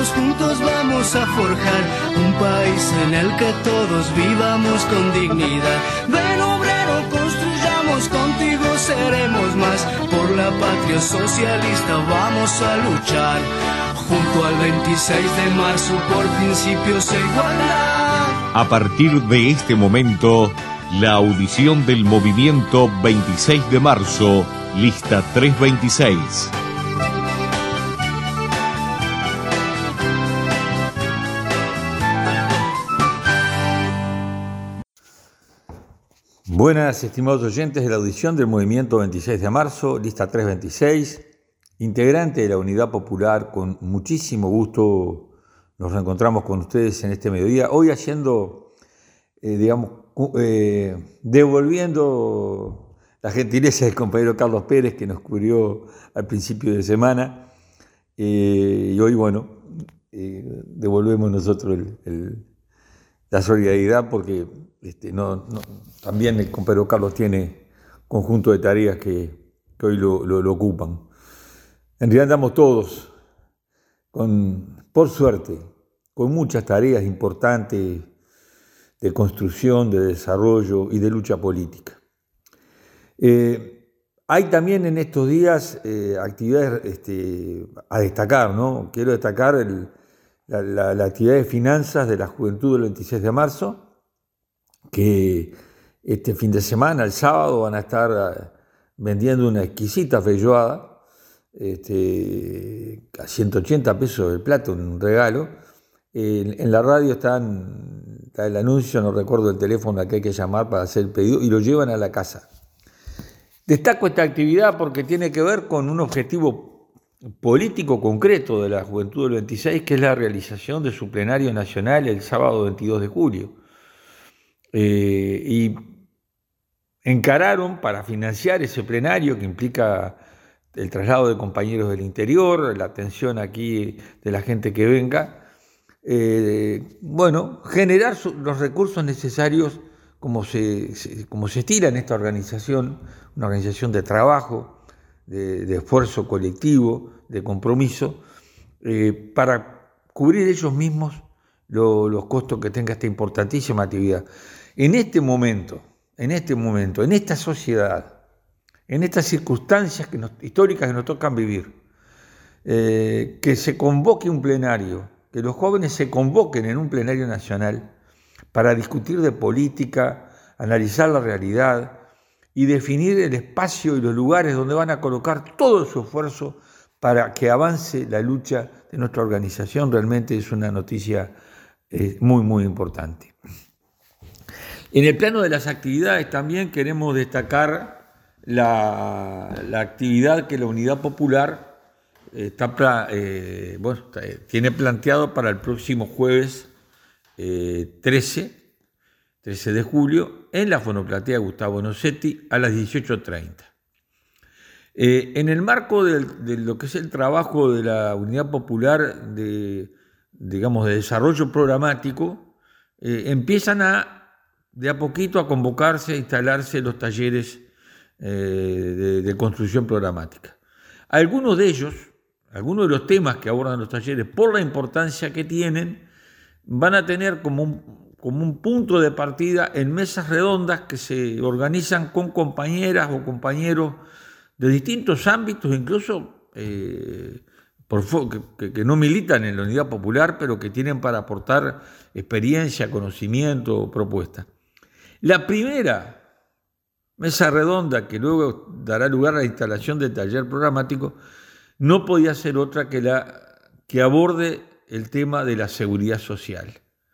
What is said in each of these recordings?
juntos vamos a forjar un país en el que todos vivamos con dignidad. Ven obrero, construyamos, contigo seremos más. Por la patria socialista vamos a luchar, junto al 26 de marzo por principios e igualdad. A partir de este momento, la audición del movimiento 26 de marzo, lista 326. Buenas, estimados oyentes de la audición del movimiento 26 de marzo, lista 326, integrante de la Unidad Popular. Con muchísimo gusto nos reencontramos con ustedes en este mediodía, hoy haciendo, devolviendo la gentileza del compañero Carlos Pérez, que nos cubrió al principio de semana, y hoy, devolvemos nosotros la solidaridad, porque también el compañero Carlos tiene conjunto de tareas que hoy lo ocupan. En realidad andamos todos, por suerte, con muchas tareas importantes de construcción, de desarrollo y de lucha política. Hay también en estos días actividades a destacar, ¿no? Quiero destacar la actividad de finanzas de la Juventud del 26 de marzo, que este fin de semana, el sábado, van a estar vendiendo una exquisita feijoada a 180 pesos el plato, un regalo. En la radio está el anuncio, no recuerdo el teléfono al que hay que llamar para hacer el pedido, y lo llevan a la casa. Destaco esta actividad porque tiene que ver con un objetivo político concreto de la Juventud del 26, que es la realización de su plenario nacional el sábado 22 de julio. Y encararon, para financiar ese plenario, que implica el traslado de compañeros del interior, la atención aquí de la gente que venga, generar los recursos necesarios como se estila en esta organización, una organización de trabajo, de esfuerzo colectivo, de compromiso, para cubrir ellos mismos los costos que tenga esta importantísima actividad. En este momento, en esta sociedad, en estas circunstancias históricas que nos tocan vivir, que se convoque un plenario, que los jóvenes se convoquen en un plenario nacional para discutir de política, analizar la realidad y definir el espacio y los lugares donde van a colocar todo su esfuerzo para que avance la lucha de nuestra organización, realmente es una noticia muy, muy importante. En el plano de las actividades también queremos destacar la actividad que la Unidad Popular tiene planteado para el próximo jueves 13 de julio en la Fonoplatea Gustavo Nocetti a las 18:30. En el marco de lo que es el trabajo de la Unidad Popular de desarrollo programático, empiezan de a poquito a convocarse, a instalarse los talleres de construcción programática. Algunos de los temas que abordan los talleres, por la importancia que tienen, van a tener como un punto de partida en mesas redondas que se organizan con compañeras o compañeros de distintos ámbitos, incluso que no militan en la Unidad Popular, pero que tienen para aportar experiencia, conocimiento o propuesta. La primera mesa redonda, que luego dará lugar a la instalación del taller programático, no podía ser otra que aborde el tema de la seguridad social.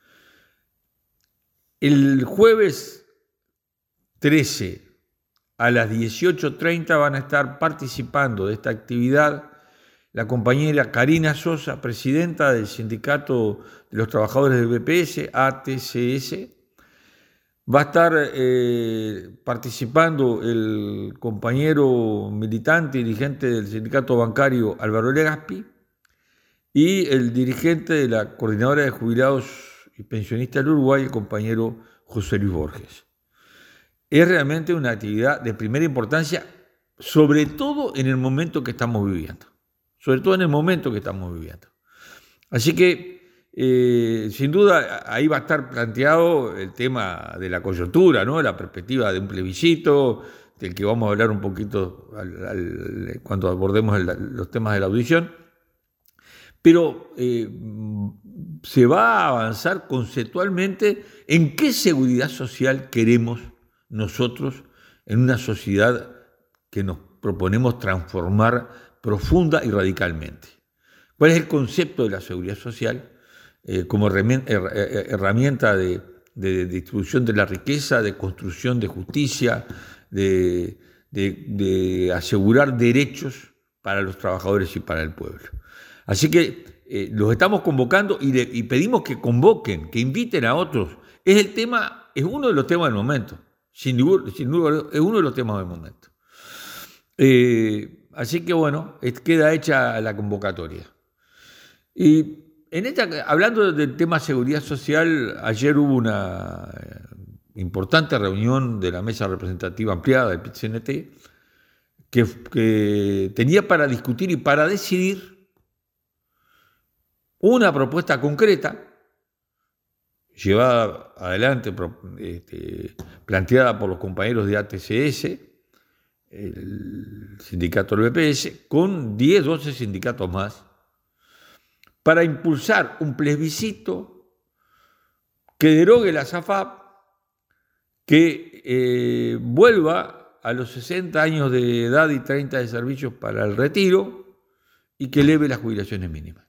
El jueves 13 a las 18:30 van a estar participando de esta actividad la compañera Karina Sosa, presidenta del Sindicato de los Trabajadores del BPS, ATCS. Va a estar participando el compañero militante y dirigente del sindicato bancario Álvaro Legaspi y el dirigente de la Coordinadora de Jubilados y Pensionistas del Uruguay, el compañero José Luis Borges. Es realmente una actividad de primera importancia, sobre todo en el momento que estamos viviendo. Así que, sin duda, ahí va a estar planteado el tema de la coyuntura, ¿no? La perspectiva de un plebiscito, del que vamos a hablar un poquito cuando abordemos los temas de la audición. Pero se va a avanzar conceptualmente en qué seguridad social queremos nosotros en una sociedad que nos proponemos transformar profunda y radicalmente. ¿Cuál es el concepto de la seguridad social como herramienta de distribución de la riqueza, de construcción de justicia, de asegurar derechos para los trabajadores y para el pueblo? Así que los estamos convocando y pedimos que convoquen, que inviten a otros. Es uno de los temas del momento, sin duda, es uno de los temas del momento. Así que bueno, queda hecha la convocatoria. Y hablando del tema seguridad social, ayer hubo una importante reunión de la mesa representativa ampliada del PIT-CNT que tenía para discutir y para decidir una propuesta concreta llevada adelante, planteada por los compañeros de ATCS, el sindicato del BPS, con 10, 12 sindicatos más, para impulsar un plebiscito que derogue la SAFAP, que vuelva a los 60 años de edad y 30 de servicios para el retiro y que eleve las jubilaciones mínimas.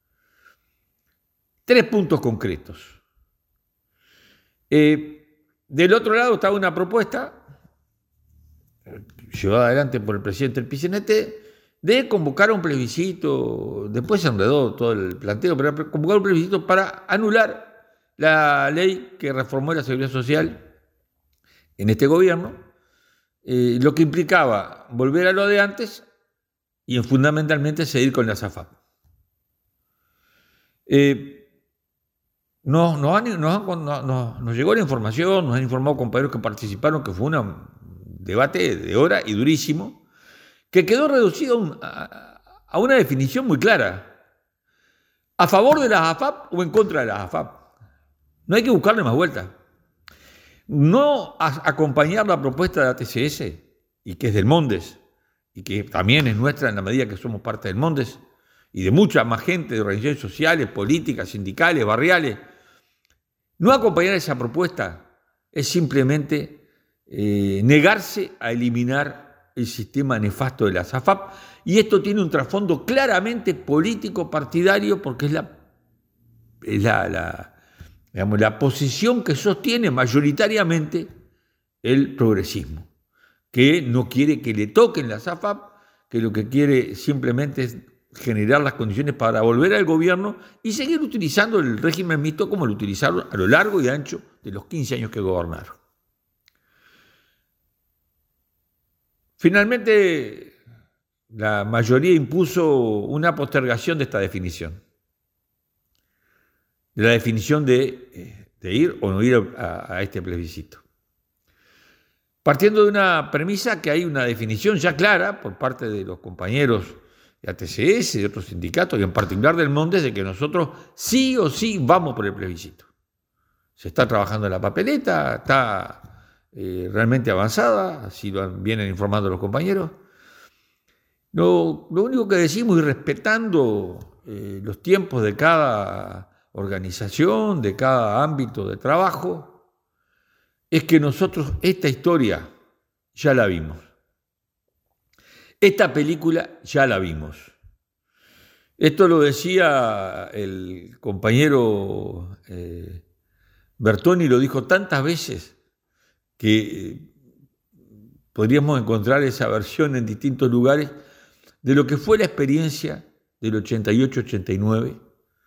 3 puntos concretos. Del otro lado estaba una propuesta llevada adelante por el presidente del PIT-CNT de convocar a un plebiscito. Después se enredó todo el planteo, pero convocar un plebiscito para anular la ley que reformó la seguridad social en este gobierno, lo que implicaba volver a lo de antes y fundamentalmente seguir con la SAFAP. Nos llegó la información, nos han informado compañeros que participaron, que fue un debate de hora y durísimo, que quedó reducido a una definición muy clara: a favor de la AFAP o en contra de la AFAP. No hay que buscarle más vueltas. No acompañar la propuesta de ATCS, y que es del Mondes, y que también es nuestra en la medida que somos parte del Mondes, y de mucha más gente de organizaciones sociales, políticas, sindicales, barriales. No acompañar esa propuesta es simplemente negarse a eliminar el sistema nefasto de la SAFAP, y esto tiene un trasfondo claramente político partidario, porque es la posición que sostiene mayoritariamente el progresismo, que no quiere que le toquen la SAFAP, que lo que quiere simplemente es generar las condiciones para volver al gobierno y seguir utilizando el régimen mixto como lo utilizaron a lo largo y ancho de los 15 años que gobernaron. Finalmente, la mayoría impuso una postergación de esta definición, de la definición de ir o no ir a este plebiscito, partiendo de una premisa que hay una definición ya clara por parte de los compañeros de ATCS, de otros sindicatos, y en particular del Montes, de que nosotros sí o sí vamos por el plebiscito. Se está trabajando en la papeleta, está realmente avanzada, así lo vienen informando los compañeros. Lo único que decimos, y respetando los tiempos de cada organización, de cada ámbito de trabajo, es que nosotros esta historia ya la vimos. Esta película ya la vimos. Esto lo decía el compañero Bertoni, lo dijo tantas veces que podríamos encontrar esa versión en distintos lugares de lo que fue la experiencia del 88-89,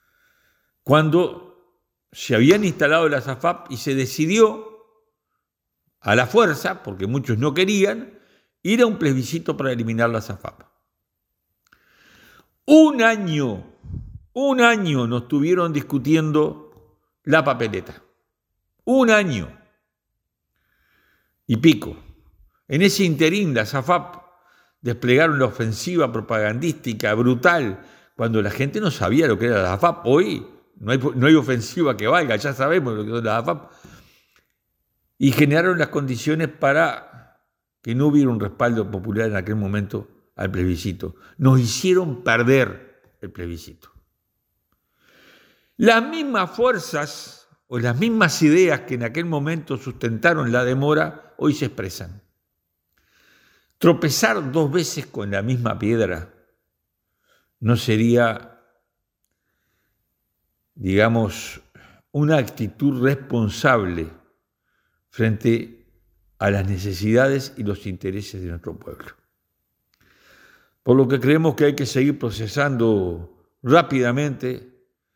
cuando se habían instalado las AFAP y se decidió a la fuerza, porque muchos no querían, ir a un plebiscito para eliminar las AFAP. Un año nos estuvieron discutiendo la papeleta. Un año y pico. En ese interín, las AFAP desplegaron la ofensiva propagandística brutal cuando la gente no sabía lo que era la AFAP. Hoy no hay ofensiva que valga, ya sabemos lo que son las AFAP. Y generaron las condiciones para que no hubiera un respaldo popular en aquel momento al plebiscito. Nos hicieron perder el plebiscito. Las mismas fuerzas o las mismas ideas que en aquel momento sustentaron la demora, hoy se expresan. Tropezar 2 veces con la misma piedra no sería, digamos, una actitud responsable frente a las necesidades y los intereses de nuestro pueblo. Por lo que creemos que hay que seguir procesando rápidamente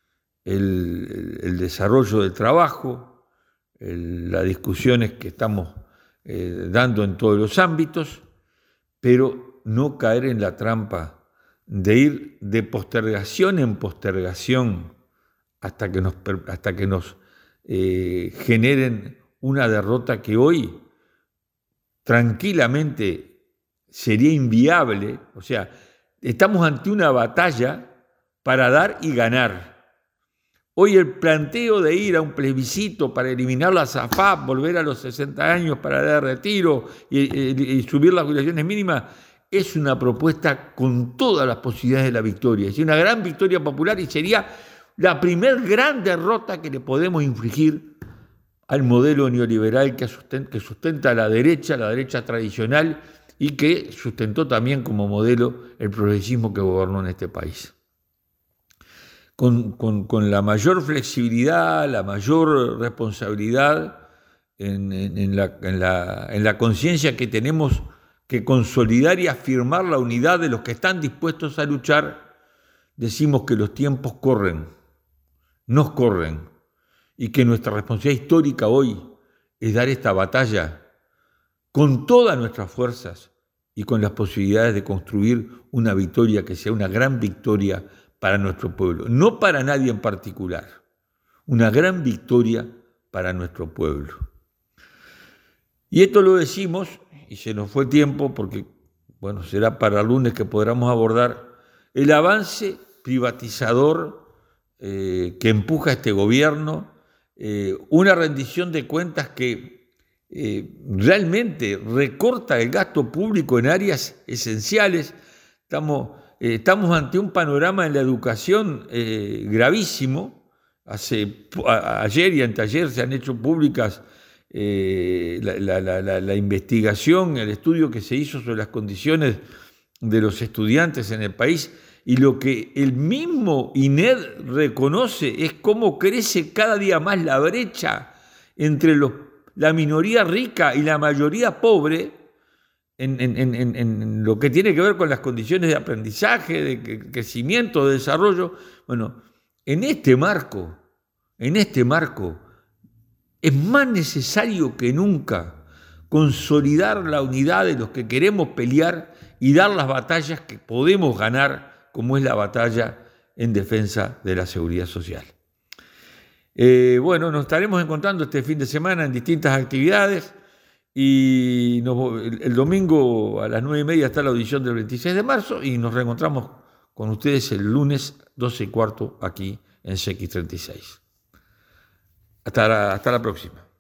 el desarrollo del trabajo, las discusiones que estamos dando en todos los ámbitos, pero no caer en la trampa de ir de postergación en postergación hasta que nos generen una derrota que hoy tranquilamente sería inviable. O sea, estamos ante una batalla para dar y ganar. Hoy el planteo de ir a un plebiscito para eliminar la AFAP, volver a los 60 años para dar retiro y subir las jubilaciones mínimas, es una propuesta con todas las posibilidades de la victoria. Es una gran victoria popular y sería la primer gran derrota que le podemos infligir al modelo neoliberal que sustenta la derecha tradicional y que sustentó también como modelo el progresismo que gobernó en este país. Con la mayor flexibilidad, la mayor responsabilidad en la conciencia que tenemos que consolidar y afirmar la unidad de los que están dispuestos a luchar, decimos que los tiempos nos corren, y que nuestra responsabilidad histórica hoy es dar esta batalla con todas nuestras fuerzas y con las posibilidades de construir una victoria que sea una gran victoria para nuestro pueblo, no para nadie en particular, una gran victoria para nuestro pueblo. Y esto lo decimos, y se nos fue tiempo porque, bueno, será para el lunes que podamos abordar el avance privatizador que empuja este gobierno, una rendición de cuentas que realmente recorta el gasto público en áreas esenciales. Estamos ante un panorama en la educación gravísimo. Ayer y anteayer se han hecho públicas la investigación, el estudio que se hizo sobre las condiciones de los estudiantes en el país, y lo que el mismo INED reconoce es cómo crece cada día más la brecha entre la minoría rica y la mayoría pobre en lo que tiene que ver con las condiciones de aprendizaje, de crecimiento, de desarrollo. Bueno, en este marco es más necesario que nunca consolidar la unidad de los que queremos pelear y dar las batallas que podemos ganar, como es la batalla en defensa de la seguridad social. Bueno, nos estaremos encontrando este fin de semana en distintas actividades y el domingo a las 9:30 está la audición del 26 de marzo y nos reencontramos con ustedes el lunes 12:15 aquí en CX36. Hasta la próxima.